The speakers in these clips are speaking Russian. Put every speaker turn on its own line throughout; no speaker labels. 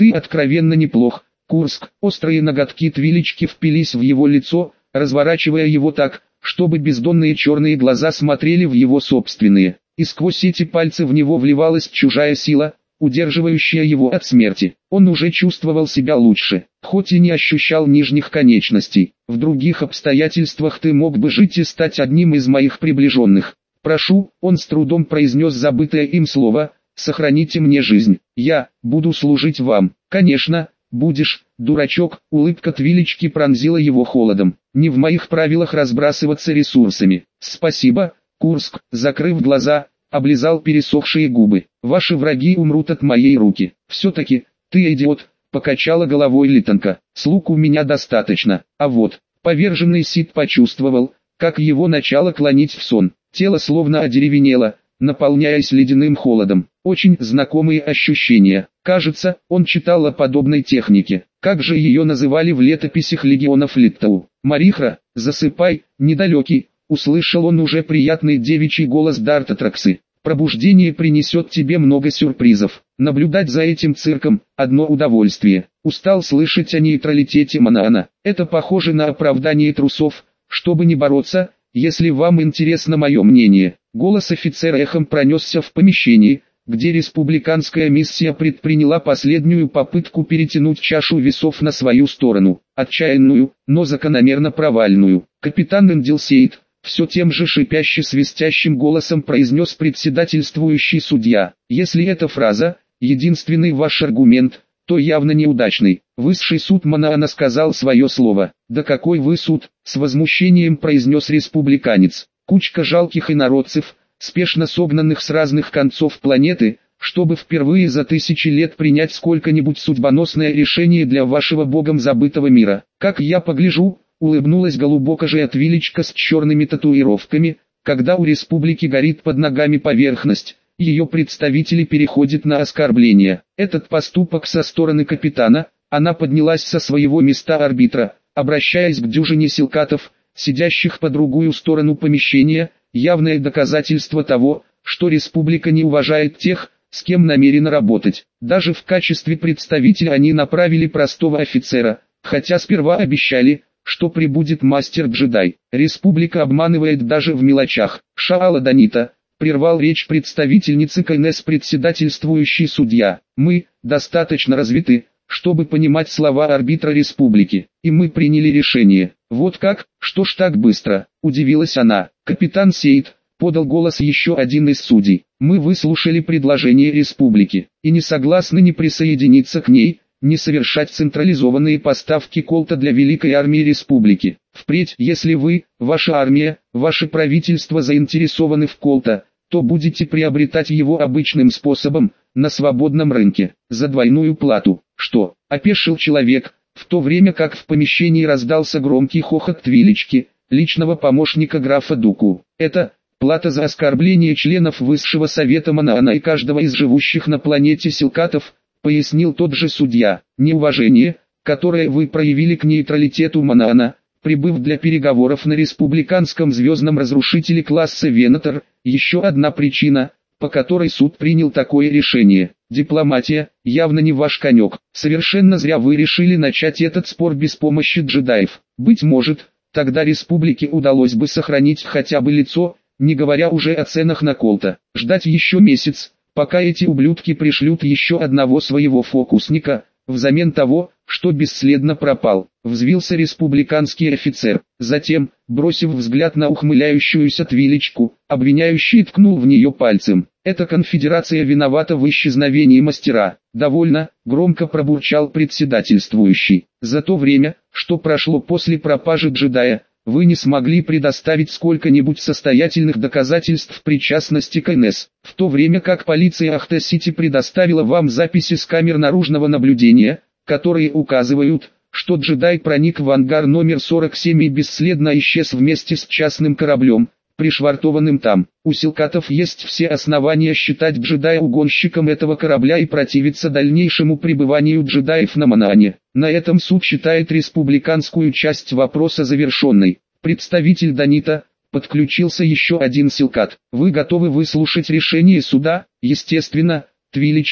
Ты откровенно неплох, Курск. Острые ноготки Твилички впились в его лицо, разворачивая его так, чтобы бездонные черные глаза смотрели в его собственные. И сквозь эти пальцы в него вливалась чужая сила, удерживающая его от смерти. Он уже чувствовал себя лучше, хоть и не ощущал нижних конечностей. В других обстоятельствах ты мог бы жить и стать одним из моих приближенных. Прошу, он с трудом произнес забытое им слово, сохраните мне жизнь. Я буду служить вам. Конечно, будешь, дурачок. Улыбка Твилички пронзила его холодом. Не в моих правилах разбрасываться ресурсами. Спасибо, Курск. Закрыв глаза, облизал пересохшие губы. Ваши враги умрут от моей руки. Все-таки, ты идиот, покачала головой Литонка. Слуг у меня достаточно. А вот, поверженный Сид почувствовал, как его начало клонить в сон. Тело словно одеревенело, наполняясь ледяным холодом. Очень знакомые ощущения. Кажется, он читал о подобной технике. Как же ее называли в летописях легионов Литтау? Марихра, засыпай, недалекий. Услышал он уже приятный девичий голос Дартатраксы. Пробуждение принесет тебе много сюрпризов. Наблюдать за этим цирком – одно удовольствие. Устал слышать о нейтралитете Манаана. Это похоже на оправдание трусов, чтобы не бороться, если вам интересно мое мнение. Голос офицера эхом пронесся в помещении, где республиканская миссия предприняла последнюю попытку перетянуть чашу весов на свою сторону. Отчаянную, но закономерно провальную. Капитан Эндилсейд, все тем же шипяще-свистящим голосом произнес председательствующий судья. Если эта фраза – единственный ваш аргумент, то явно неудачный. Высший суд Манаана сказал свое слово. «Да какой вы суд?» – с возмущением произнес республиканец. Кучка жалких инородцев, спешно согнанных с разных концов планеты, чтобы впервые за тысячи лет принять сколько-нибудь судьбоносное решение для вашего богом забытого мира. Как я погляжу, улыбнулась голубокожая Твиличка с черными татуировками, когда у республики горит под ногами поверхность, ее представители переходят на оскорбление. Этот поступок со стороны капитана, она поднялась со своего места арбитра, обращаясь к дюжине силкатов, сидящих по другую сторону помещения, явное доказательство того, что республика не уважает тех, с кем намерена работать. Даже в качестве представителя они направили простого офицера, хотя сперва обещали, что прибудет мастер-джедай. Республика обманывает даже в мелочах. Шаала Данита, прервал речь представительницы КНС председательствующий судья. Мы достаточно развиты, чтобы понимать слова арбитра республики, и мы приняли решение. Вот как, что ж так быстро, удивилась она. Капитан Сейд, подал голос еще один из судей. Мы выслушали предложение республики, и не согласны ни присоединиться к ней, не совершать централизованные поставки колта для Великой Армии Республики. Впредь, если вы, ваша армия, ваше правительство заинтересованы в колта, то будете приобретать его обычным способом, на свободном рынке, за двойную плату. Что, опешил человек, в то время как в помещении раздался громкий хохот Твилички, личного помощника графа Дуку. Это плата за оскорбление членов Высшего Совета Манаана и каждого из живущих на планете силкатов, пояснил тот же судья. Неуважение, которое вы проявили к нейтралитету Манаана, прибыв для переговоров на республиканском звездном разрушителе класса Венатор, еще одна причина, по которой суд принял такое решение. Дипломатия, явно не ваш конек. Совершенно зря вы решили начать этот спор без помощи джедаев. Быть может, тогда республике удалось бы сохранить хотя бы лицо, не говоря уже о ценах на колта. Ждать еще месяц, пока эти ублюдки пришлют еще одного своего фокусника, взамен того, что бесследно пропал. Взвился республиканский офицер. Затем, бросив взгляд на ухмыляющуюся Твиличку, обвиняющий ткнул в нее пальцем. Эта конфедерация виновата в исчезновении мастера. Довольно, громко пробурчал председательствующий. За то время, что прошло после пропажи джедая, вы не смогли предоставить сколько-нибудь состоятельных доказательств причастности к НС, в то время как полиция Ахте-Сити предоставила вам записи с камер наружного наблюдения, которые указывают, что джедай проник в ангар номер 47 и бесследно исчез вместе с частным кораблем, пришвартованным там. У силкатов есть все основания считать джедая угонщиком этого корабля и противиться дальнейшему пребыванию джедаев на Манаане. На этом суд считает республиканскую часть вопроса завершенной. Представитель Данита, подключился еще один силкат. Вы готовы выслушать решение суда? Естественно, Твиличка,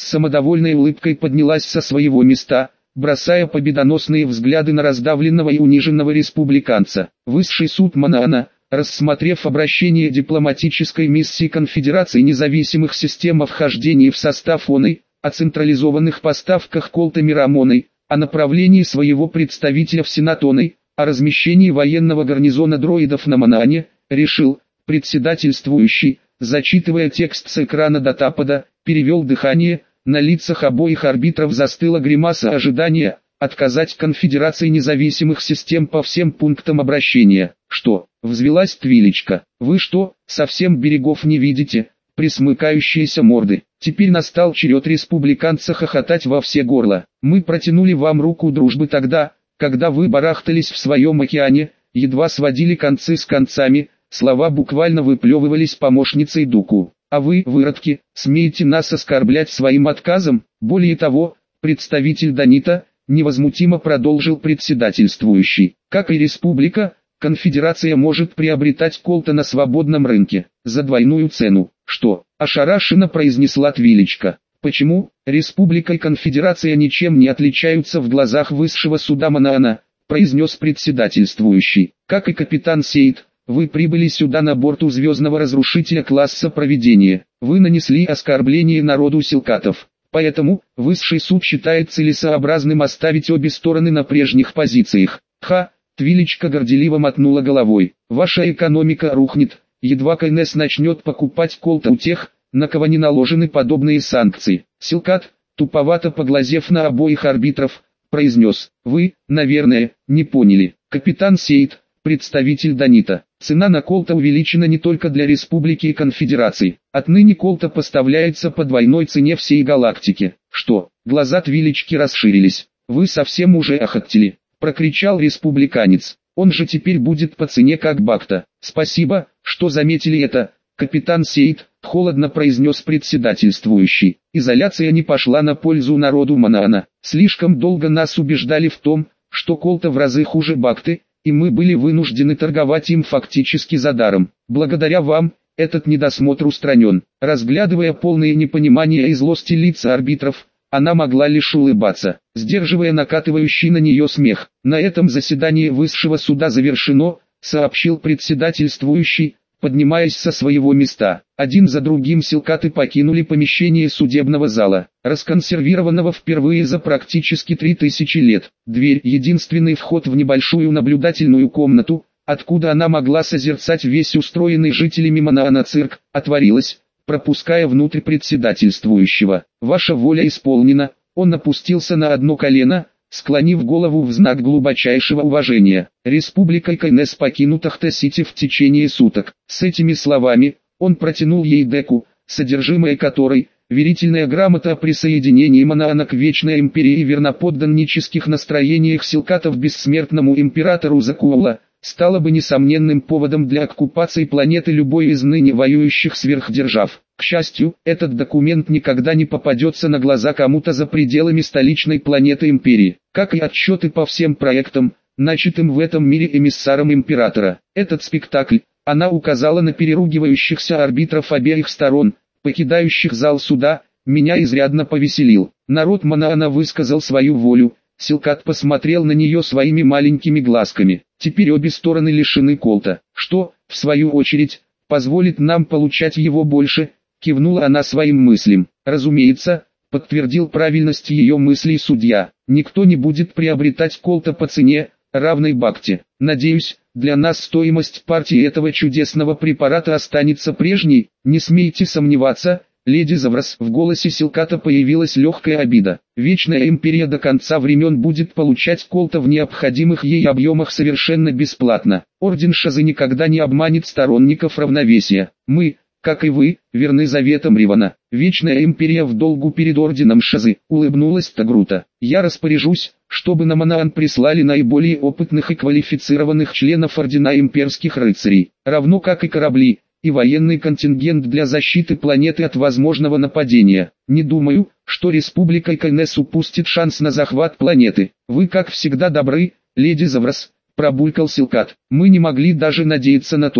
с самодовольной улыбкой поднялась со своего места, бросая победоносные взгляды на раздавленного и униженного республиканца. Высший суд Манаана, рассмотрев обращение дипломатической миссии Конфедерации независимых систем о вхождении в состав ООН, о централизованных поставках колта Мирамоны, о направлении своего представителя в Сенат ООН, о размещении военного гарнизона дроидов на Манаане, решил, председательствующий, зачитывая текст с экрана датапада, перевел дыхание, на лицах обоих арбитров застыла гримаса ожидания, отказать Конфедерации независимых систем по всем пунктам обращения. «Что?» — взвилась Твилечка. «Вы что, совсем берегов не видите?» Присмыкающиеся морды. Теперь настал черед республиканца хохотать во все горла. «Мы протянули вам руку дружбы тогда, когда вы барахтались в своем океане, едва сводили концы с концами», слова буквально выплевывались помощницей Дуку. «А вы, выродки, смеете нас оскорблять своим отказом?» Более того, представитель Данита, невозмутимо продолжил председательствующий. «Как и республика, Конфедерация может приобретать колта на свободном рынке, за двойную цену». «Что?» – ошарашенно произнесла Твилечка. «Почему? Республика и Конфедерация ничем не отличаются в глазах высшего суда Манаана», – произнес председательствующий. «Как и капитан Сейд, вы прибыли сюда на борту звездного разрушителя класса провидения. Вы нанесли оскорбление народу силкатов. Поэтому, высший суд считает целесообразным оставить обе стороны на прежних позициях». «Ха!» – Твилечка горделиво мотнула головой. «Ваша экономика рухнет, едва КНС начнет покупать колта у тех, на кого не наложены подобные санкции». Силкат, туповато поглазев на обоих арбитров, произнес: «Вы, наверное, не поняли. Капитан Сейд, представитель Данита. Цена на колта увеличена не только для Республики и Конфедерации. Отныне колта поставляется по двойной цене всей галактики». «Что?» Глаза Твилечки расширились. «Вы совсем уже охотели», — прокричал республиканец. «Он же теперь будет по цене как бакта». «Спасибо, что заметили это, капитан Сейд», — холодно произнес председательствующий. «Изоляция не пошла на пользу народу Манаана. Слишком долго нас убеждали в том, что колта в разы хуже бакты, и мы были вынуждены торговать им фактически за даром. Благодаря вам, этот недосмотр устранен». Разглядывая полное непонимание и злости лица арбитров, она могла лишь улыбаться, сдерживая накатывающий на нее смех. «На этом заседание высшего суда завершено», — сообщил председательствующий, поднимаясь со своего места. Один за другим силкаты покинули помещение судебного зала, расконсервированного впервые за практически 3000 лет. Дверь, единственный вход в небольшую наблюдательную комнату, откуда она могла созерцать весь устроенный жителями Манаана цирк, отворилась, пропуская внутрь председательствующего. «Ваша воля исполнена». Он опустился на одно колено, склонив голову в знак глубочайшего уважения. «Республика КНС покинута Хта-Сити в течение суток». С этими словами, он протянул ей деку, содержимое которой, верительная грамота о присоединении Манаана к Вечной Империи и верноподданнических настроениях силкатов бессмертному императору Закуола, стало бы несомненным поводом для оккупации планеты любой из ныне воюющих сверхдержав. К счастью, этот документ никогда не попадется на глаза кому-то за пределами столичной планеты Империи, как и отчеты по всем проектам, начатым в этом мире эмиссаром Императора. Этот спектакль, она указала на переругивающихся арбитров обеих сторон, покидающих зал суда, меня изрядно повеселил. Народ Манаана высказал свою волю. Силкат посмотрел на нее своими маленькими глазками. «Теперь обе стороны лишены колта, что, в свою очередь, позволит нам получать его больше», — кивнула она своим мыслям. «Разумеется», — подтвердил правильность ее мыслей судья, «никто не будет приобретать колта по цене, равной бакте. Надеюсь, для нас стоимость партии этого чудесного препарата останется прежней, не смейте сомневаться». «Леди Заврас», в голосе Силката появилась легкая обида. «Вечная Империя до конца времен будет получать колта в необходимых ей объемах совершенно бесплатно. Орден Шазы никогда не обманет сторонников равновесия. Мы, как и вы, верны заветам Ривана. Вечная Империя в долгу перед Орденом Шазы», — улыбнулась Тагрута. «Я распоряжусь, чтобы на Манаан прислали наиболее опытных и квалифицированных членов Ордена Имперских Рыцарей, равно как и корабли и военный контингент для защиты планеты от возможного нападения. Не думаю, что Республика КНС упустит шанс на захват планеты. Вы как всегда добры, леди Заврас», — пробулькал Силкат. «Мы не могли даже надеяться на то,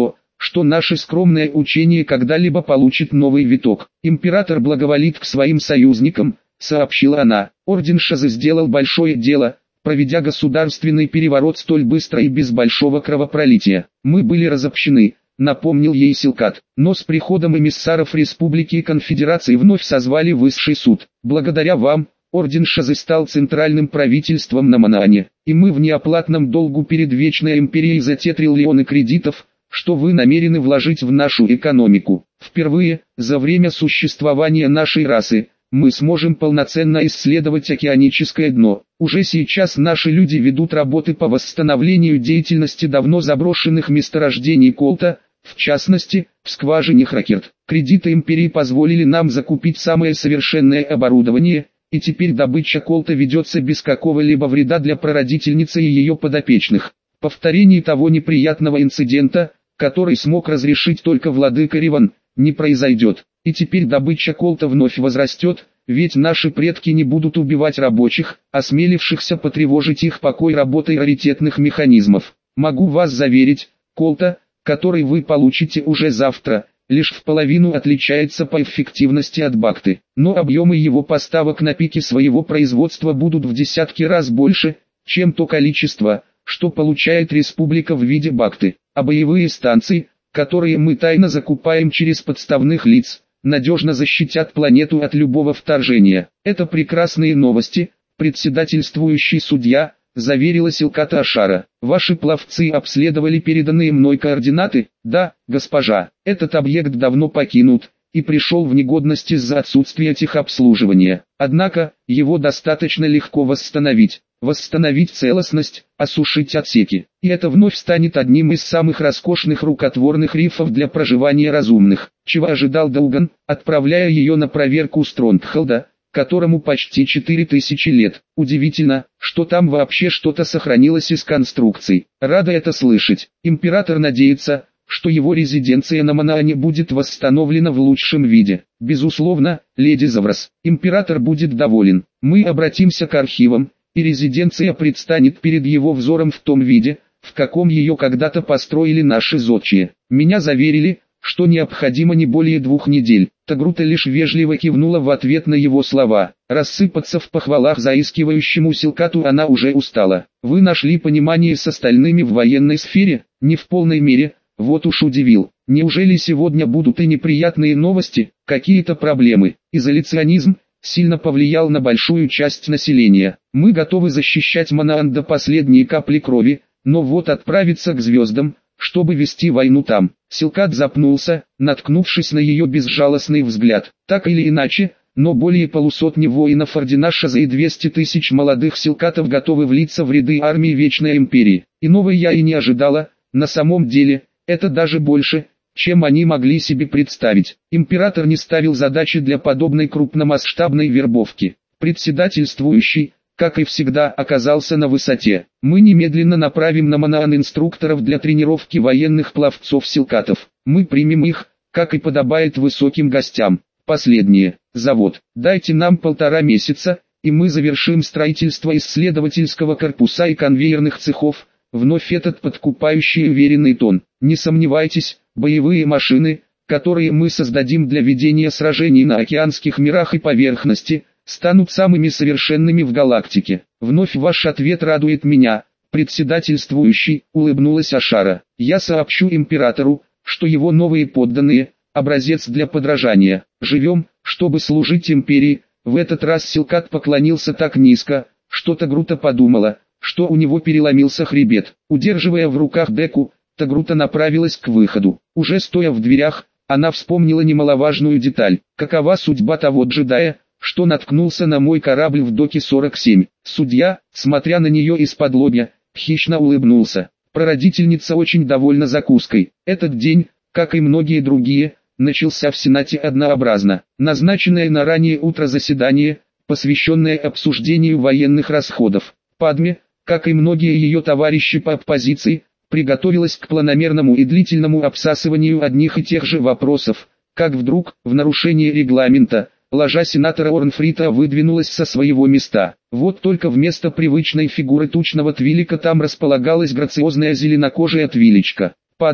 что наше скромное учение когда-либо получит новый виток. Император благоволит к своим союзникам, сообщила она. Орден Шазы сделал большое дело, проведя государственный переворот столь быстро и без большого кровопролития. Мы были разобщены, напомнил ей Силкат, но с приходом эмиссаров Республики и Конфедерации вновь созвали высший суд. Благодаря вам, Орден Шазы стал центральным правительством на Манаане, и мы в неоплатном долгу перед Вечной Империей за те триллионы кредитов, что вы намерены вложить в нашу экономику. Впервые, за время существования нашей расы, мы сможем полноценно исследовать океаническое дно. Уже сейчас наши люди ведут работы по восстановлению деятельности давно заброшенных месторождений колта, в частности, в скважине Хракерт. Кредиты империи позволили нам закупить самое совершенное оборудование, и теперь добыча колта ведется без какого-либо вреда для прародительницы и ее подопечных. Повторение того неприятного инцидента, который смог разрешить только владыка Риван, не произойдет. И теперь добыча колта вновь возрастет, ведь наши предки не будут убивать рабочих, осмелившихся потревожить их покой работой раритетных механизмов. Могу вас заверить, колта, который вы получите уже завтра, лишь в половину отличается по эффективности от бакты, но объемы его поставок на пике своего производства будут в десятки раз больше, чем то количество, что получает республика в виде бакты, а боевые станции, которые мы тайно закупаем через подставных лиц, надежно защитят планету от любого вторжения. Это прекрасные новости, председательствующий судья, заверила Силката Ашара. Ваши пловцы обследовали переданные мной координаты? Да, госпожа. Этот объект давно покинут и пришел в негодность из-за отсутствия техобслуживания. Однако, его достаточно легко восстановить. Восстановить целостность, осушить отсеки. И это вновь станет одним из самых роскошных рукотворных рифов для проживания разумных. Чего ожидал Долган, отправляя ее на проверку Стронгхолда, которому почти 4000 лет. Удивительно, что там вообще что-то сохранилось из конструкций. Рада это слышать. Император надеется, что его резиденция на Манаане будет восстановлена в лучшем виде. Безусловно, леди Заврас, император будет доволен. Мы обратимся к архивам, и резиденция предстанет перед его взором в том виде, в каком ее когда-то построили наши зодчие. Меня заверили, что необходимо не более 2 недель. Тагрута лишь вежливо кивнула в ответ на его слова. Рассыпаться в похвалах заискивающему Силкату она уже устала. Вы нашли понимание с остальными в военной сфере? Не в полной мере, вот уж удивил. Неужели сегодня будут и неприятные новости, какие-то проблемы? Изоляционизм сильно повлиял на большую часть населения. Мы готовы защищать Манаан до последней капли крови, но вот отправиться к звездам, чтобы вести войну там. Силкат запнулся, наткнувшись на ее безжалостный взгляд. Так или иначе, но более полусотни воинов Ордена Шаза и 200 тысяч молодых силкатов готовы влиться в ряды армии Вечной Империи. Иного я и не ожидала, на самом деле, это даже больше, чем они могли себе представить. Император не ставил задачи для подобной крупномасштабной вербовки. Председательствующий, как и всегда, оказался на высоте. Мы немедленно направим на Манаан инструкторов для тренировки военных пловцов-силкатов. Мы примем их, как и подобает высоким гостям. Последнее. Завод. Дайте нам 1,5 месяца, и мы завершим строительство исследовательского корпуса и конвейерных цехов. Вновь этот подкупающий уверенный тон. Не сомневайтесь, боевые машины, которые мы создадим для ведения сражений на океанских мирах и поверхности, станут самыми совершенными в галактике. Вновь ваш ответ радует меня, председательствующий, улыбнулась Ашара. Я сообщу императору, что его новые подданные – образец для подражания. Живем, чтобы служить империи. В этот раз Силкат поклонился так низко, что Тагрута подумала, что у него переломился хребет. Удерживая в руках Деку, Тагрута направилась к выходу. Уже стоя в дверях, она вспомнила немаловажную деталь. Какова судьба того джедая, что наткнулся на мой корабль в доке 47. Судья, смотря на нее из-под лобья, хищно улыбнулся. Прародительница очень довольна закуской. Этот день, как и многие другие, начался в Сенате однообразно. Назначенное на раннее утро заседание, посвященное обсуждению военных расходов. Падме, как и многие ее товарищи по оппозиции, приготовилась к планомерному и длительному обсасыванию одних и тех же вопросов, как вдруг, в нарушение регламента, ложа сенатора Орнфрита выдвинулась со своего места. Вот только вместо привычной фигуры тучного твилика там располагалась грациозная зеленокожая твиличка. Падме,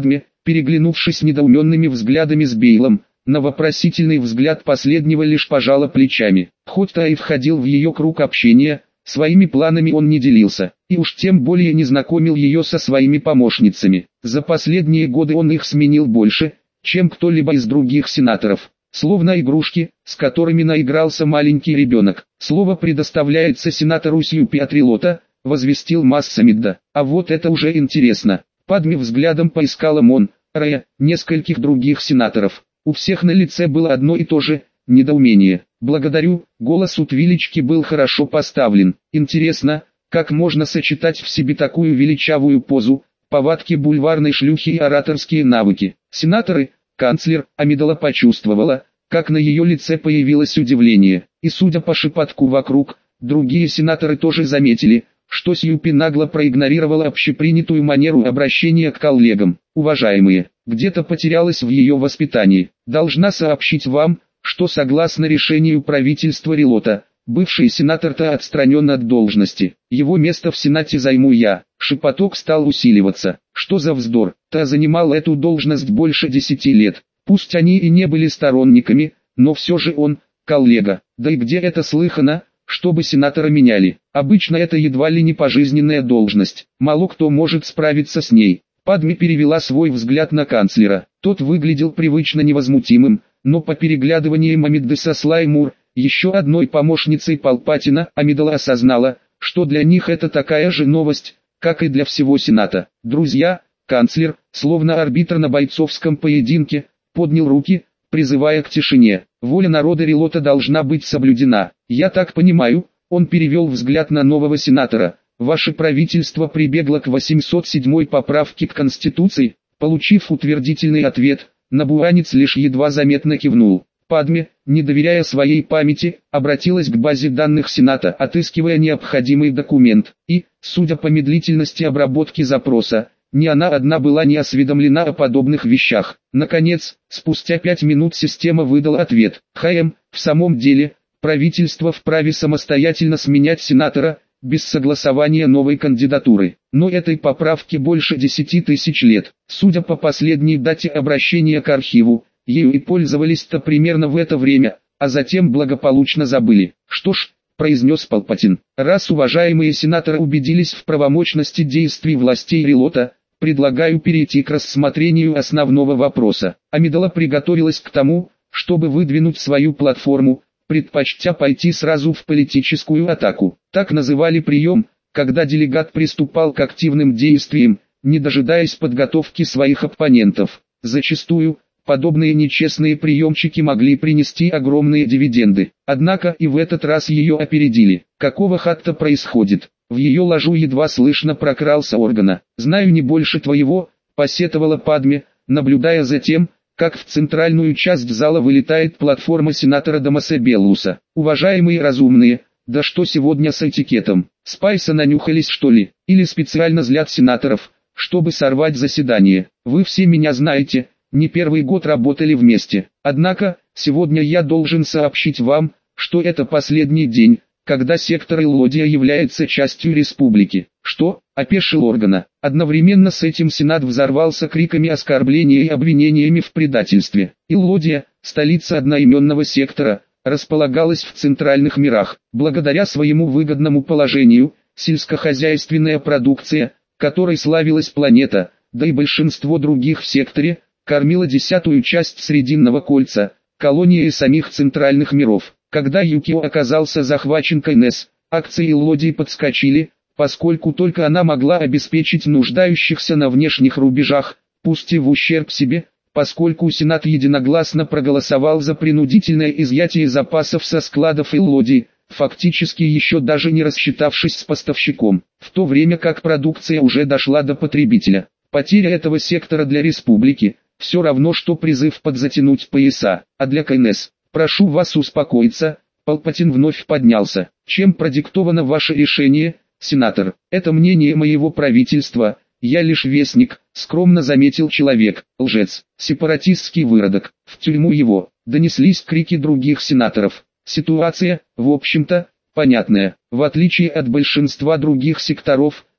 переглянувшись недоуменными взглядами с Бейлом, на вопросительный взгляд последнего лишь пожала плечами. Хоть та и входил в ее круг общения, своими планами он не делился, и уж тем более не знакомил ее со своими помощницами. За последние годы он их сменил больше, чем кто-либо из других сенаторов. Словно игрушки, с которыми наигрался маленький ребенок. Слово предоставляется сенатору Сьюпи Атрилота, возвестил Массамидда. А вот это уже интересно. Падме взглядом поискала Мон, Рэя, нескольких других сенаторов. У всех на лице было одно и то же – недоумение. «Благодарю», голос у Твилички был хорошо поставлен. «Интересно, как можно сочетать в себе такую величавую позу, повадки бульварной шлюхи и ораторские навыки?» Сенаторы, канцлер, Амидала почувствовала, как на ее лице появилось удивление. И судя по шепотку вокруг, другие сенаторы тоже заметили, что Сьюпи нагло проигнорировала общепринятую манеру обращения к коллегам. «Уважаемые, где-то потерялась в ее воспитании. Должна сообщить вам, что согласно решению правительства Рилота, бывший сенатор-то отстранен от должности. Его место в Сенате займу я». Шепоток стал усиливаться. Что за вздор? Та занимал эту должность больше 10 лет. Пусть они и не были сторонниками, но все же он, коллега. Да и где это слыхано, чтобы сенатора меняли? Обычно это едва ли не пожизненная должность. Мало кто может справиться с ней. Падме перевела свой взгляд на канцлера. Тот выглядел привычно невозмутимым, но по переглядываниям Амидды со Слаймур, еще одной помощницей Палпатина, Амидала осознала, что для них это такая же новость, как и для всего Сената. «Друзья», канцлер, словно арбитр на бойцовском поединке, поднял руки, призывая к тишине. «Воля народа Рилота должна быть соблюдена. Я так понимаю», он перевел взгляд на нового сенатора, «ваше правительство прибегло к 807 поправке к Конституции». Получив утвердительный ответ, набуанец лишь едва заметно кивнул. Падме, не доверяя своей памяти, обратилась к базе данных Сената, отыскивая необходимый документ, и, судя по медлительности обработки запроса, не она одна была не осведомлена о подобных вещах. Наконец, спустя 5 минут система выдала ответ. В самом деле, правительство вправе самостоятельно сменять сенатора, без согласования новой кандидатуры. Но этой поправке больше 10 тысяч лет. Судя по последней дате обращения к архиву, ею и пользовались-то примерно в это время, а затем благополучно забыли. «Что ж», произнес Палпатин, «раз уважаемые сенаторы убедились в правомочности действий властей Рилота, предлагаю перейти к рассмотрению основного вопроса». Амидала приготовилась к тому, чтобы выдвинуть свою платформу, предпочтя пойти сразу в политическую атаку. Так называли прием, когда делегат приступал к активным действиям, не дожидаясь подготовки своих оппонентов. Зачастую, подобные нечестные приемчики могли принести огромные дивиденды. Однако и в этот раз ее опередили. «Какого хатта происходит?» В ее ложу едва слышно прокрался Органа. «Знаю не больше твоего», посетовала Падме, наблюдая за тем, как в центральную часть зала вылетает платформа сенатора Дамаса Белуса. «Уважаемые разумные, да что сегодня с этикетом? Спайса нанюхались что ли? Или специально злят сенаторов, чтобы сорвать заседание? Вы все меня знаете, не первый год работали вместе. Однако, сегодня я должен сообщить вам, что это последний день, когда сектор Иллодия является частью республики». «Что?» – опешил Органа. Одновременно с этим Сенат взорвался криками оскорбления и обвинениями в предательстве. Иллодия, столица одноименного сектора, располагалась в центральных мирах. Благодаря своему выгодному положению, сельскохозяйственная продукция, которой славилась планета, да и большинство других в секторе, кормила 10-ю часть Срединного кольца, колонии самих центральных миров. Когда Юкио оказался захвачен Кайнес, акции Иллодии подскочили, поскольку только она могла обеспечить нуждающихся на внешних рубежах, пусть и в ущерб себе, поскольку Сенат единогласно проголосовал за принудительное изъятие запасов со складов Иллодии, фактически еще даже не рассчитавшись с поставщиком, в то время как продукция уже дошла до потребителя. Потеря этого сектора для республики – все равно что призыв подзатянуть пояса, а для КНС – прошу вас успокоиться. Палпатин вновь поднялся. «Чем продиктовано ваше решение, сенатор?» «Это мнение моего правительства, я лишь вестник», — скромно заметил человек. «Лжец, сепаратистский выродок, в тюрьму его!» Донеслись крики других сенаторов. Ситуация, в общем-то, понятная. В отличие от большинства других секторов,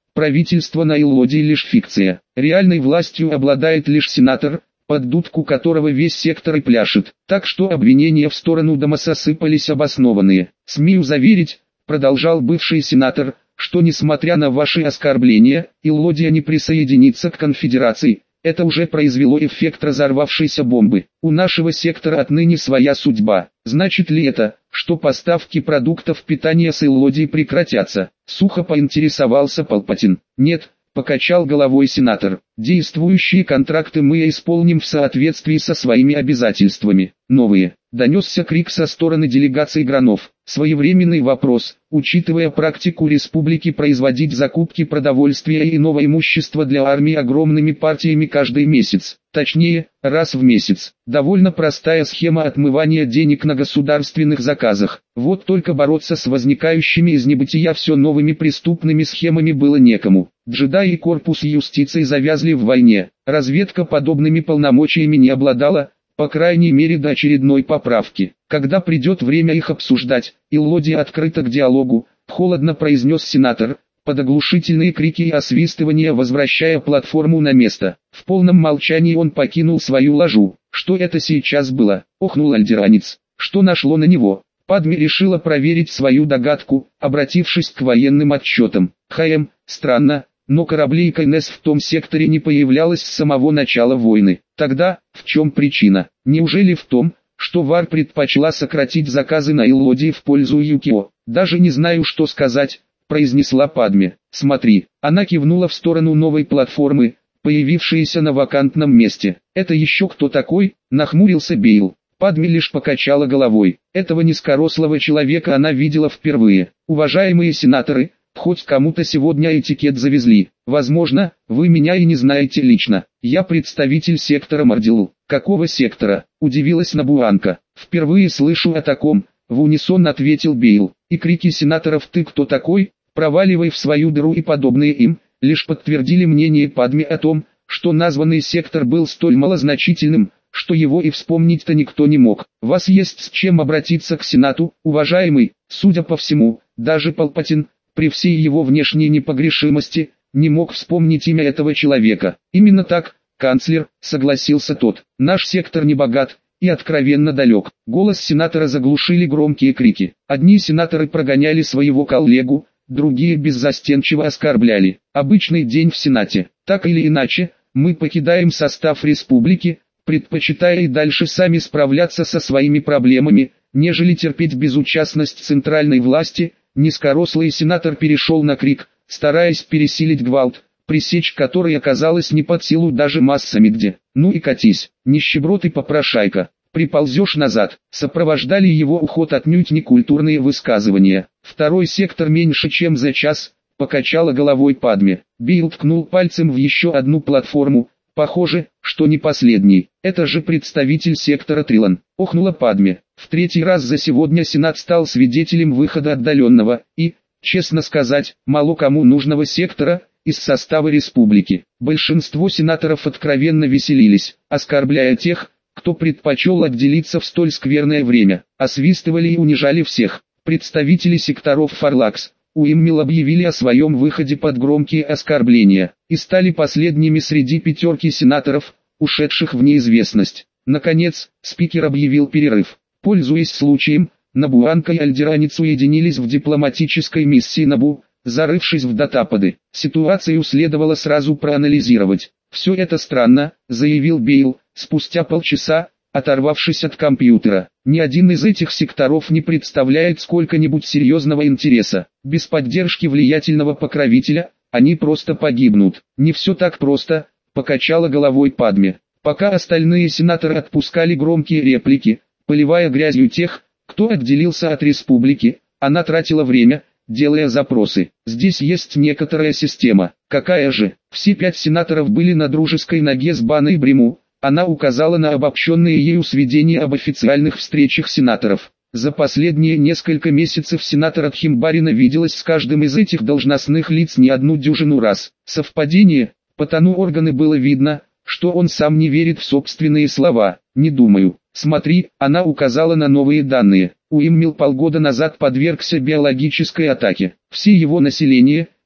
правительство на Эллодии лишь фикция. Реальной властью обладает лишь сенатор, под дудку которого весь сектор и пляшет. Так что обвинения в сторону Дамаса сыпались обоснованные. «Смею заверить», продолжал бывший сенатор, что несмотря на ваши оскорбления, Эллодия не присоединится к конфедерации. Это уже произвело эффект разорвавшейся бомбы. У нашего сектора отныне своя судьба. Значит ли это, что поставки продуктов питания с Эллодии прекратятся? Сухо поинтересовался Палпатин. Нет, покачал головой сенатор. Действующие контракты мы исполним в соответствии со своими обязательствами. Новые. Донесся крик со стороны делегации Гранов. Своевременный вопрос, учитывая практику республики производить закупки продовольствия и иного имущества для армии огромными партиями каждый месяц. Точнее, раз в месяц. Довольно простая схема отмывания денег на государственных заказах. Вот только бороться с возникающими из небытия все новыми преступными схемами было некому. Джедаи и корпус юстиции завязли в войне. Разведка подобными полномочиями не обладала, по крайней мере до очередной поправки. Когда придет время их обсуждать, Эллодия открыта к диалогу, холодно произнес сенатор, под оглушительные крики и освистывания возвращая платформу на место. В полном молчании он покинул свою ложу. Что это сейчас было? Охнул альдеранец. Что нашло на него? Падме решила проверить свою догадку, обратившись к военным отчетам. Странно, но кораблей КНС в том секторе не появлялось с самого начала войны. Тогда, в чем причина? Неужели в том, что Вар предпочла сократить заказы на Эллодии в пользу Юкио? Даже не знаю, что сказать, произнесла Падме. Смотри, она кивнула в сторону новой платформы, появившейся на вакантном месте. Это еще кто такой? Нахмурился Бейл. Падме лишь покачала головой. Этого низкорослого человека она видела впервые. Уважаемые сенаторы, хоть кому-то сегодня этикет завезли. Возможно, вы меня и не знаете лично. Я представитель сектора Мардилу. Какого сектора? Удивилась Набуанка. Впервые слышу о таком, в унисон ответил Бейл. И крики сенаторов «ты кто такой?» «Проваливай в свою дыру» и подобные им, лишь подтвердили мнение Падме о том, что названный сектор был столь малозначительным, что его и вспомнить-то никто не мог. Вас есть с чем обратиться к Сенату, уважаемый. Судя по всему, даже Палпатин, при всей его внешней непогрешимости, не мог вспомнить имя этого человека. Именно так, канцлер, согласился тот. Наш сектор не богат и откровенно далек. Голос сенатора заглушили громкие крики. Одни сенаторы прогоняли своего коллегу, другие беззастенчиво оскорбляли. Обычный день в Сенате. Так или иначе, мы покидаем состав республики, предпочитая и дальше сами справляться со своими проблемами, нежели терпеть безучастность центральной власти. Низкорослый сенатор перешел на крик, стараясь пересилить гвалт, пресечь который оказалось не под силу даже массами где. Ну и катись, нищеброд и попрошайка, приползешь назад. Сопровождали его уход отнюдь не культурные высказывания. Второй сектор меньше чем за час, покачала головой Падме. Бейл ткнул пальцем в еще одну платформу. Похоже, что не последний. Это же представитель сектора Трилан. Охнула Падме. В третий раз за сегодня Сенат стал свидетелем выхода отдаленного и, честно сказать, мало кому нужного сектора из состава республики. Большинство сенаторов откровенно веселились, оскорбляя тех, кто предпочел отделиться в столь скверное время. Освистывали и унижали всех. Представители секторов Фарлакс, Уиммил объявили о своем выходе под громкие оскорбления и стали последними среди пятерки сенаторов, ушедших в неизвестность. Наконец, спикер объявил перерыв. Пользуясь случаем, Набуанка и Альдеранец уединились в дипломатической миссии Набу, зарывшись в датапады. Ситуацию следовало сразу проанализировать. «Все это странно», — заявил Бейл, спустя полчаса, оторвавшись от компьютера. «Ни один из этих секторов не представляет сколько-нибудь серьезного интереса. Без поддержки влиятельного покровителя, они просто погибнут». «Не все так просто», — покачала головой Падме. Пока остальные сенаторы отпускали громкие реплики, поливая грязью тех, кто отделился от республики, она тратила время, делая запросы. Здесь есть некоторая система. Какая же? Все 5 сенаторов были на дружеской ноге с Баной и Бриму. Она указала на обобщенные ею сведения об официальных встречах сенаторов. За последние несколько месяцев сенатор Тхимбарина виделась с каждым из этих должностных лиц не одну дюжину раз. Совпадение? По тону органы было видно, что он сам не верит в собственные слова. «Не думаю. Смотри», она указала на новые данные. Уиммил полгода назад подвергся биологической атаке. Все его население,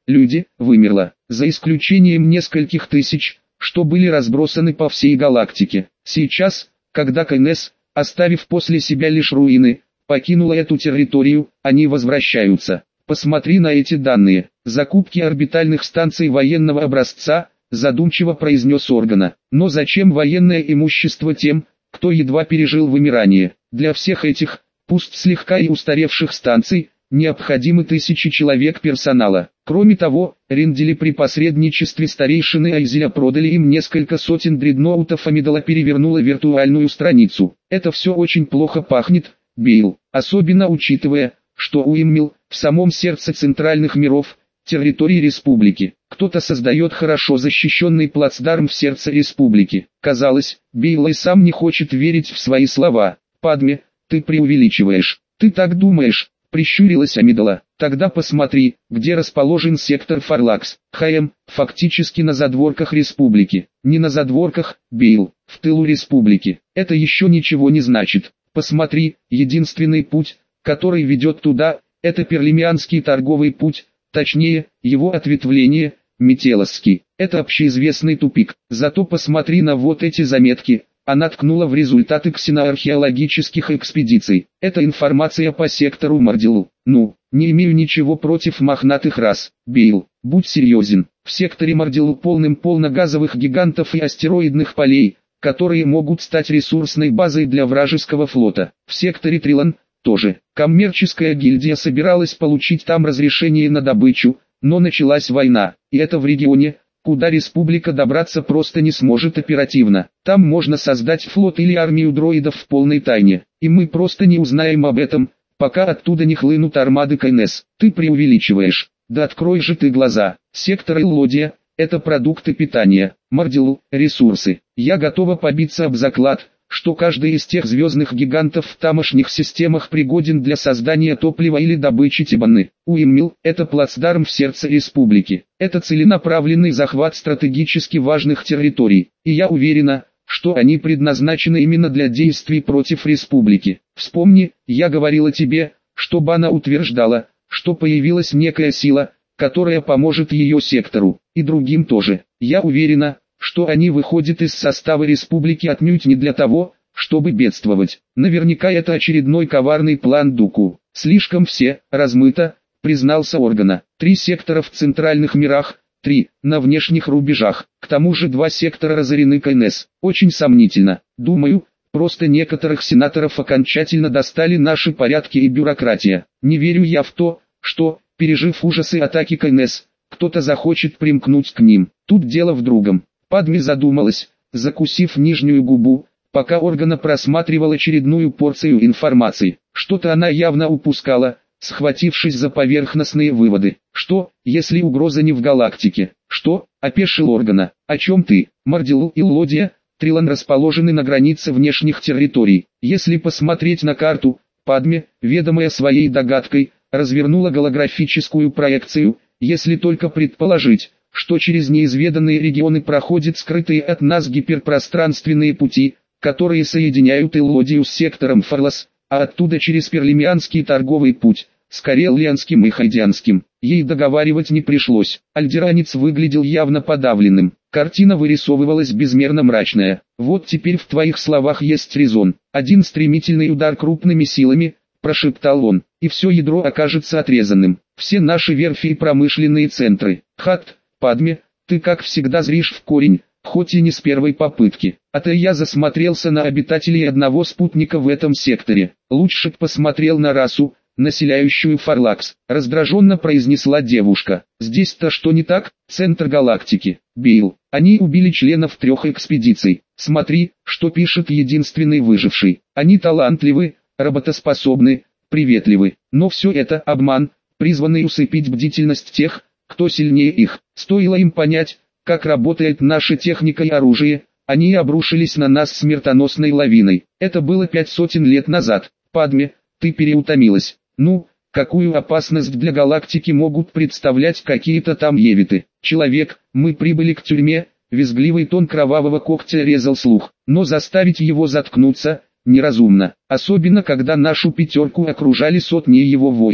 люди, вымерло, за исключением нескольких тысяч, что были разбросаны по всей галактике. Сейчас, когда КНС, оставив после себя лишь руины, покинула эту территорию, они возвращаются. Посмотри на эти данные. Закупки орбитальных станций военного образца, задумчиво произнес Органа. Но зачем военное имущество тем, кто едва пережил вымирание? Для всех этих, пусть слегка и устаревших станций, необходимы тысячи человек персонала. Кроме того, Рендели при посредничестве старейшины Айзеля продали им несколько сотен дредноутов. Амидала перевернула виртуальную страницу. Это все очень плохо пахнет, Бейл, особенно учитывая, что Уиммил, в самом сердце центральных миров, территории республики. Кто-то создает хорошо защищенный плацдарм в сердце республики. Казалось, Бейл и сам не хочет верить в свои слова. Падме, ты преувеличиваешь. Ты так думаешь? Прищурилась Амидала. Тогда посмотри, где расположен сектор Фарлакс. ХМ, фактически на задворках республики. Не на задворках, Бейл, в тылу республики. Это еще ничего не значит. Посмотри, единственный путь, который ведет туда, это Перлимианский торговый путь, точнее, его ответвление, Метелосский. Это общеизвестный тупик. Зато посмотри на вот эти заметки. Она ткнула в результаты ксеноархеологических экспедиций. Это информация по сектору Мардилу. Ну, не имею ничего против мохнатых рас. Бейл, будь серьезен. В секторе Мардилу полным-полно газовых гигантов и астероидных полей, которые могут стать ресурсной базой для вражеского флота. В секторе Трилан тоже. Коммерческая гильдия собиралась получить там разрешение на добычу, но началась война, и это в регионе, куда республика добраться просто не сможет оперативно. Там можно создать флот или армию дроидов в полной тайне, и мы просто не узнаем об этом, пока оттуда не хлынут армады КНС. Ты преувеличиваешь. Да открой же ты глаза. Сектор Эллодия – это продукты питания, Мардилу – ресурсы. Я готова побиться об заклад, что каждый из тех звездных гигантов в тамошних системах пригоден для создания топлива или добычи тибаны. Уиммил – это плацдарм в сердце республики. Это целенаправленный захват стратегически важных территорий, и я уверена, что они предназначены именно для действий против республики. Вспомни, я говорила тебе, чтобы она утверждала, что появилась некая сила, которая поможет ее сектору, и другим тоже. Я уверена, что они выходят из состава республики отнюдь не для того, чтобы бедствовать. Наверняка это очередной коварный план Дуку. Слишком все размыто, признался Органа. 3 сектора в центральных мирах, 3 на внешних рубежах. К тому же 2 сектора разорены КНС. Очень сомнительно. Думаю, просто некоторых сенаторов окончательно достали наши порядки и бюрократия. Не верю я в то, что, пережив ужасы атаки КНС, кто-то захочет примкнуть к ним. Тут дело в другом. Падме задумалась, закусив нижнюю губу, пока Органа просматривал очередную порцию информации. Что-то она явно упускала, схватившись за поверхностные выводы. Что, если угроза не в галактике? Что, опешил Органа? О чем ты? Мардилу и Лодия, Трилан расположены на границе внешних территорий. Если посмотреть на карту, Падме, ведомая своей догадкой, развернула голографическую проекцию, если только предположить, что через неизведанные регионы проходят скрытые от нас гиперпространственные пути, которые соединяют Эллодию с сектором Фарлас, а оттуда через Перлимианский торговый путь, с Кареллианским и Хайдианским. Ей договаривать не пришлось. Альдеранец выглядел явно подавленным. Картина вырисовывалась безмерно мрачная. Вот теперь в твоих словах есть резон. Один стремительный удар крупными силами, прошептал он, и все ядро окажется отрезанным. Все наши верфи и промышленные центры. Хат, Падме, ты как всегда зришь в корень, хоть и не с первой попытки. А-то я засмотрелся на обитателей одного спутника в этом секторе. Лучше б посмотрел на расу, населяющую Фарлакс. Раздраженно произнесла девушка. Здесь-то что не так? Центр галактики. Бейл. Они убили членов 3 экспедиций. Смотри, что пишет единственный выживший. Они талантливы, работоспособны, приветливы. Но все это обман, призванный усыпить бдительность тех, кто сильнее их. Стоило им понять, как работает наша техника и оружие, они обрушились на нас смертоносной лавиной. Это было 500 лет назад. Падме, ты переутомилась. Ну, какую опасность для галактики могут представлять какие-то там евиты? Человек, мы прибыли к тюрьме, визгливый тон кровавого когтя резал слух, но заставить его заткнуться неразумно, особенно когда нашу пятерку окружали сотни его воинов.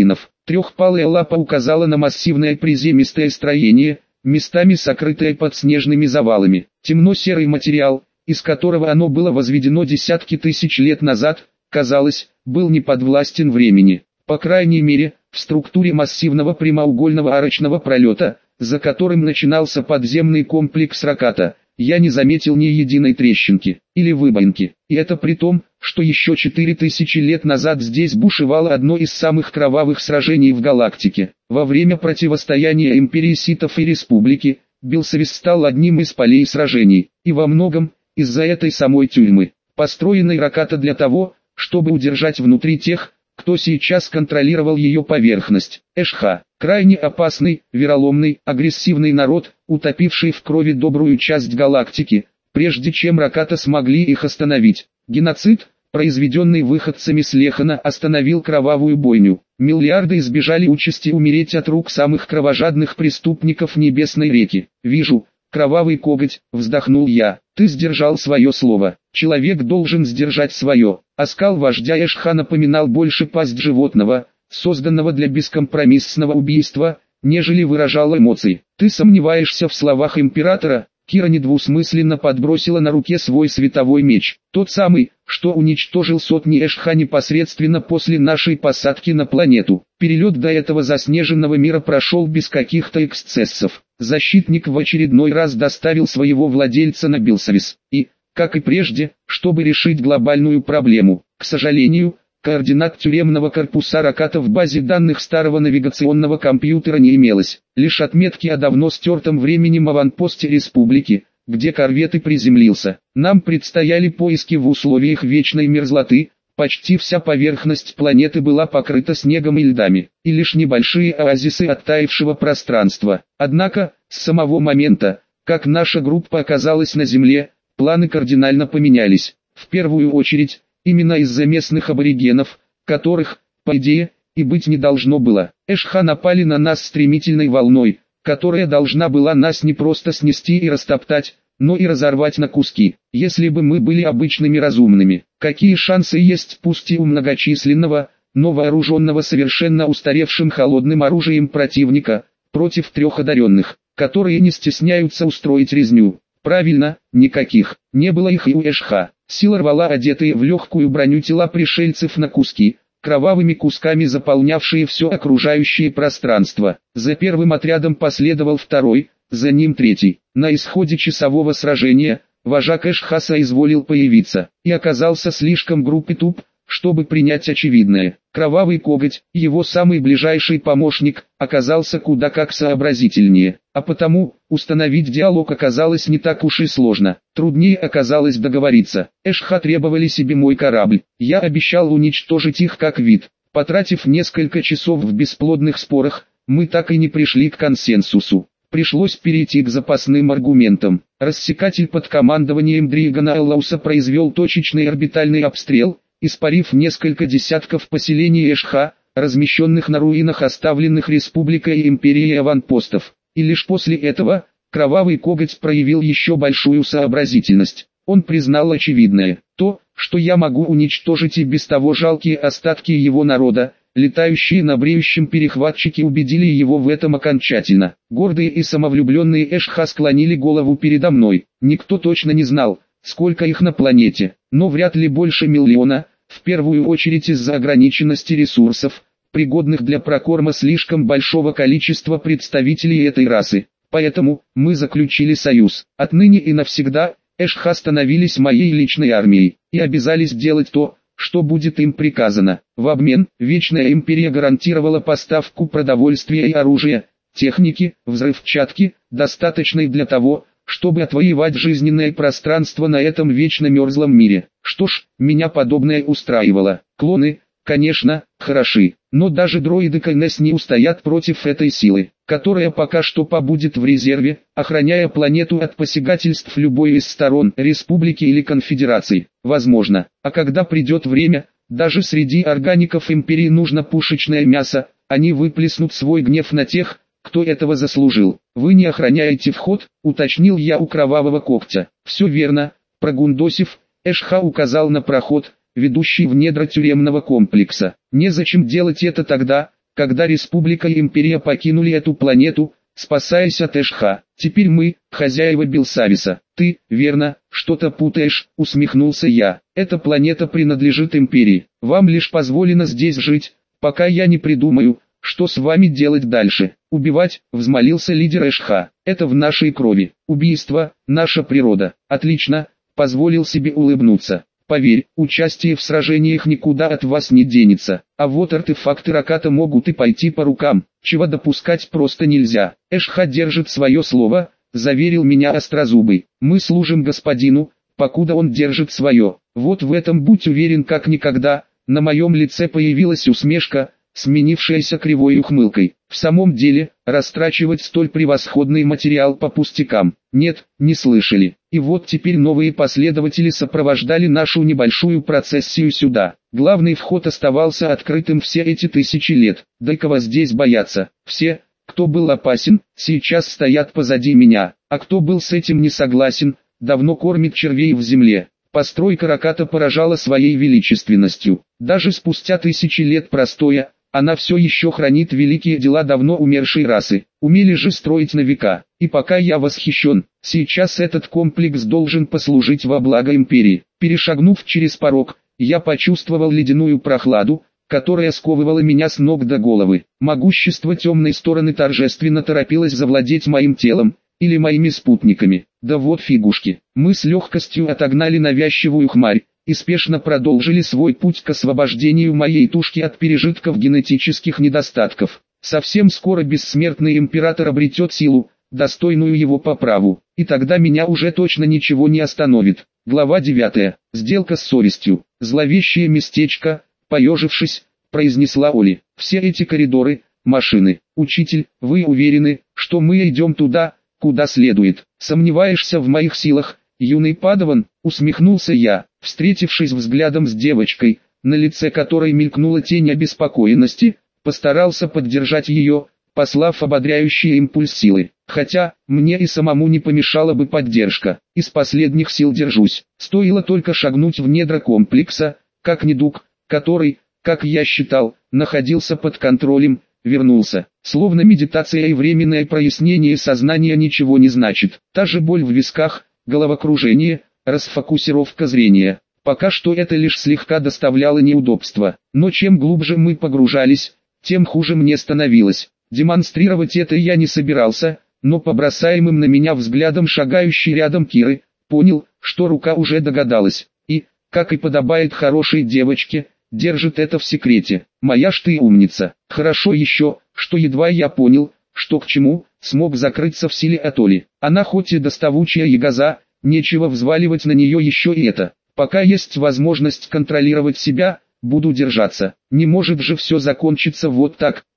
Трехпалая лапа указала на массивное приземистое строение, местами сокрытое под снежными завалами. Темно-серый материал, из которого оно было возведено десятки тысяч лет назад, казалось, был не подвластен времени. По крайней мере, в структуре массивного прямоугольного арочного пролета, за которым начинался подземный комплекс Раката, я не заметил ни единой трещинки или выбоинки. И это при том, что еще 4000 лет назад здесь бушевало одно из самых кровавых сражений в галактике. Во время противостояния Империи Ситов и Республики, Белсовис стал одним из полей сражений, и во многом, из-за этой самой тюрьмы, построенной Раката для того, чтобы удержать внутри тех, кто сейчас контролировал ее поверхность. Эшха, крайне опасный, вероломный, агрессивный народ, утопивший в крови добрую часть галактики, прежде чем Раката смогли их остановить. Геноцид, произведенный выходцами с Лехана, остановил кровавую бойню. Миллиарды избежали участи умереть от рук самых кровожадных преступников Небесной реки. «Вижу, кровавый коготь», — вздохнул я. «Ты сдержал свое слово. Человек должен сдержать свое». Оскал вождя Эшха напоминал больше пасть животного, созданного для бескомпромиссного убийства, нежели выражал эмоции. «Ты сомневаешься в словах императора?» Кира недвусмысленно подбросила на руке свой световой меч. Тот самый, что уничтожил сотни Эшха непосредственно после нашей посадки на планету. Перелет до этого заснеженного мира прошел без каких-то эксцессов. Защитник в очередной раз доставил своего владельца на Белсовис. И, как и прежде, чтобы решить глобальную проблему. К сожалению, координат тюремного корпуса Раката в базе данных старого навигационного компьютера не имелось. Лишь отметки о давно стертом временем аванпосте республики, где корвет и приземлился. Нам предстояли поиски в условиях вечной мерзлоты. Почти вся поверхность планеты была покрыта снегом и льдами, и лишь небольшие оазисы оттаившего пространства. Однако, с самого момента, как наша группа оказалась на Земле, планы кардинально поменялись. В первую очередь, именно из-за местных аборигенов, которых, по идее, и быть не должно было. Эшха напали на нас стремительной волной, которая должна была нас не просто снести и растоптать, но и разорвать на куски. Если бы мы были обычными разумными, какие шансы есть пусть и у многочисленного, но вооруженного совершенно устаревшим холодным оружием противника, против трех одаренных, которые не стесняются устроить резню? Правильно, никаких. Не было их и у Эшха. Сила рвала одетые в легкую броню тела пришельцев на куски, кровавыми кусками заполнявшие все окружающее пространство. За первым отрядом последовал второй, за ним третий. На исходе часового сражения, вожак Эшха соизволил появиться, и оказался слишком груб и туп, чтобы принять очевидное. Кровавый коготь, его самый ближайший помощник, оказался куда как сообразительнее, а потому, установить диалог оказалось не так уж и сложно. Труднее оказалось договориться. Эшха требовали себе мой корабль, я обещал уничтожить их как вид. Потратив несколько часов в бесплодных спорах, мы так и не пришли к консенсусу. Пришлось перейти к запасным аргументам. Рассекатель под командованием Дригана Эллауса произвел точечный орбитальный обстрел, испарив несколько десятков поселений Эшха, размещенных на руинах оставленных Республикой и Империей аванпостов. И лишь после этого, Кровавый Коготь проявил еще большую сообразительность. Он признал очевидное, то, что я могу уничтожить и без того жалкие остатки его народа. Летающие на бреющем перехватчике убедили его в этом окончательно. Гордые и самовлюбленные Эшха склонили голову передо мной. Никто точно не знал, сколько их на планете, но вряд ли больше миллиона, в первую очередь из-за ограниченности ресурсов, пригодных для прокорма слишком большого количества представителей этой расы. Поэтому, мы заключили союз. Отныне и навсегда, Эшха становились моей личной армией, и обязались делать то, что будет им приказано. В обмен, Вечная Империя гарантировала поставку продовольствия и оружия, техники, взрывчатки, достаточной для того, чтобы отвоевать жизненное пространство на этом вечно мерзлом мире. Что ж, меня подобное устраивало. Клоны, конечно, хороши, но даже дроиды КНС не устоят против этой силы, которая пока что побудет в резерве, охраняя планету от посягательств любой из сторон, республики или конфедерации. Возможно, а когда придет время, даже среди органиков империи нужно пушечное мясо, они выплеснут свой гнев на тех, кто этого заслужил. Вы не охраняете вход, уточнил я у Кровавого Когтя. Все верно, прогундосив, Эшха указал на проход, ведущий в недра тюремного комплекса. Незачем делать это тогда, когда республика и империя покинули эту планету, спасаясь от Эшха. Теперь мы, хозяева Белсависа. Ты, верно, что-то путаешь, усмехнулся я. Эта планета принадлежит империи. Вам лишь позволено здесь жить, пока я не придумаю, что с вами делать дальше. Убивать, взмолился лидер Эшха. Это в нашей крови. Убийство, наша природа. Отлично, позволил себе улыбнуться. Поверь, участие в сражениях никуда от вас не денется. А вот артефакты Раката могут и пойти по рукам, чего допускать просто нельзя. Эшха держит свое слово, заверил меня Острозубый. Мы служим господину, покуда он держит свое. Вот в этом будь уверен как никогда. На моем лице появилась усмешка, сменившаяся кривой ухмылкой. В самом деле, растрачивать столь превосходный материал по пустякам. Нет, не слышали. И вот теперь новые последователи сопровождали нашу небольшую процессию сюда. Главный вход оставался открытым все эти тысячи лет. Да кого здесь бояться? Все, кто был опасен, сейчас стоят позади меня. А кто был с этим не согласен, давно кормит червей в земле. Постройка Раката поражала своей величественностью. Даже спустя тысячи лет простоя, она все еще хранит великие дела давно умершей расы. Умели же строить на века. И пока я восхищен, сейчас этот комплекс должен послужить во благо империи. Перешагнув через порог, я почувствовал ледяную прохладу, которая сковывала меня с ног до головы. Могущество темной стороны торжественно торопилось завладеть моим телом, или моими спутниками. Да вот фигушки. Мы с легкостью отогнали навязчивую хмарь, и спешно продолжили свой путь к освобождению моей тушки от пережитков генетических недостатков. Совсем скоро бессмертный император обретет силу, достойную его по праву, и тогда меня уже точно ничего не остановит. Глава 9. Сделка с совестью. Зловещее местечко, поежившись, произнесла Оли. Все эти коридоры, машины. Учитель, вы уверены, что мы идем туда, куда следует? Сомневаешься в моих силах, юный падаван? Усмехнулся я, встретившись взглядом с девочкой, на лице которой мелькнула тень обеспокоенности, постарался поддержать ее, послав ободряющий импульс силы. Хотя, мне и самому не помешала бы поддержка. Из последних сил держусь. Стоило только шагнуть в недра комплекса, как недуг, который, как я считал, находился под контролем, вернулся. Словно медитация и временное прояснение сознания ничего не значит. Та же боль в висках, головокружение, расфокусировка зрения. Пока что это лишь слегка доставляло неудобства. Но чем глубже мы погружались, тем хуже мне становилось. Демонстрировать это я не собирался, но по бросаемым на меня взглядом шагающей рядом Киры, понял, что рука уже догадалась. И, как и подобает хорошей девочке, держит это в секрете. Моя ж ты умница. Хорошо еще, что едва я понял, что к чему, смог закрыться в силе Атоли. Она хоть и доставучая ягоза, нечего взваливать на нее еще и это. Пока есть возможность контролировать себя, буду держаться. Не может же все закончиться вот так.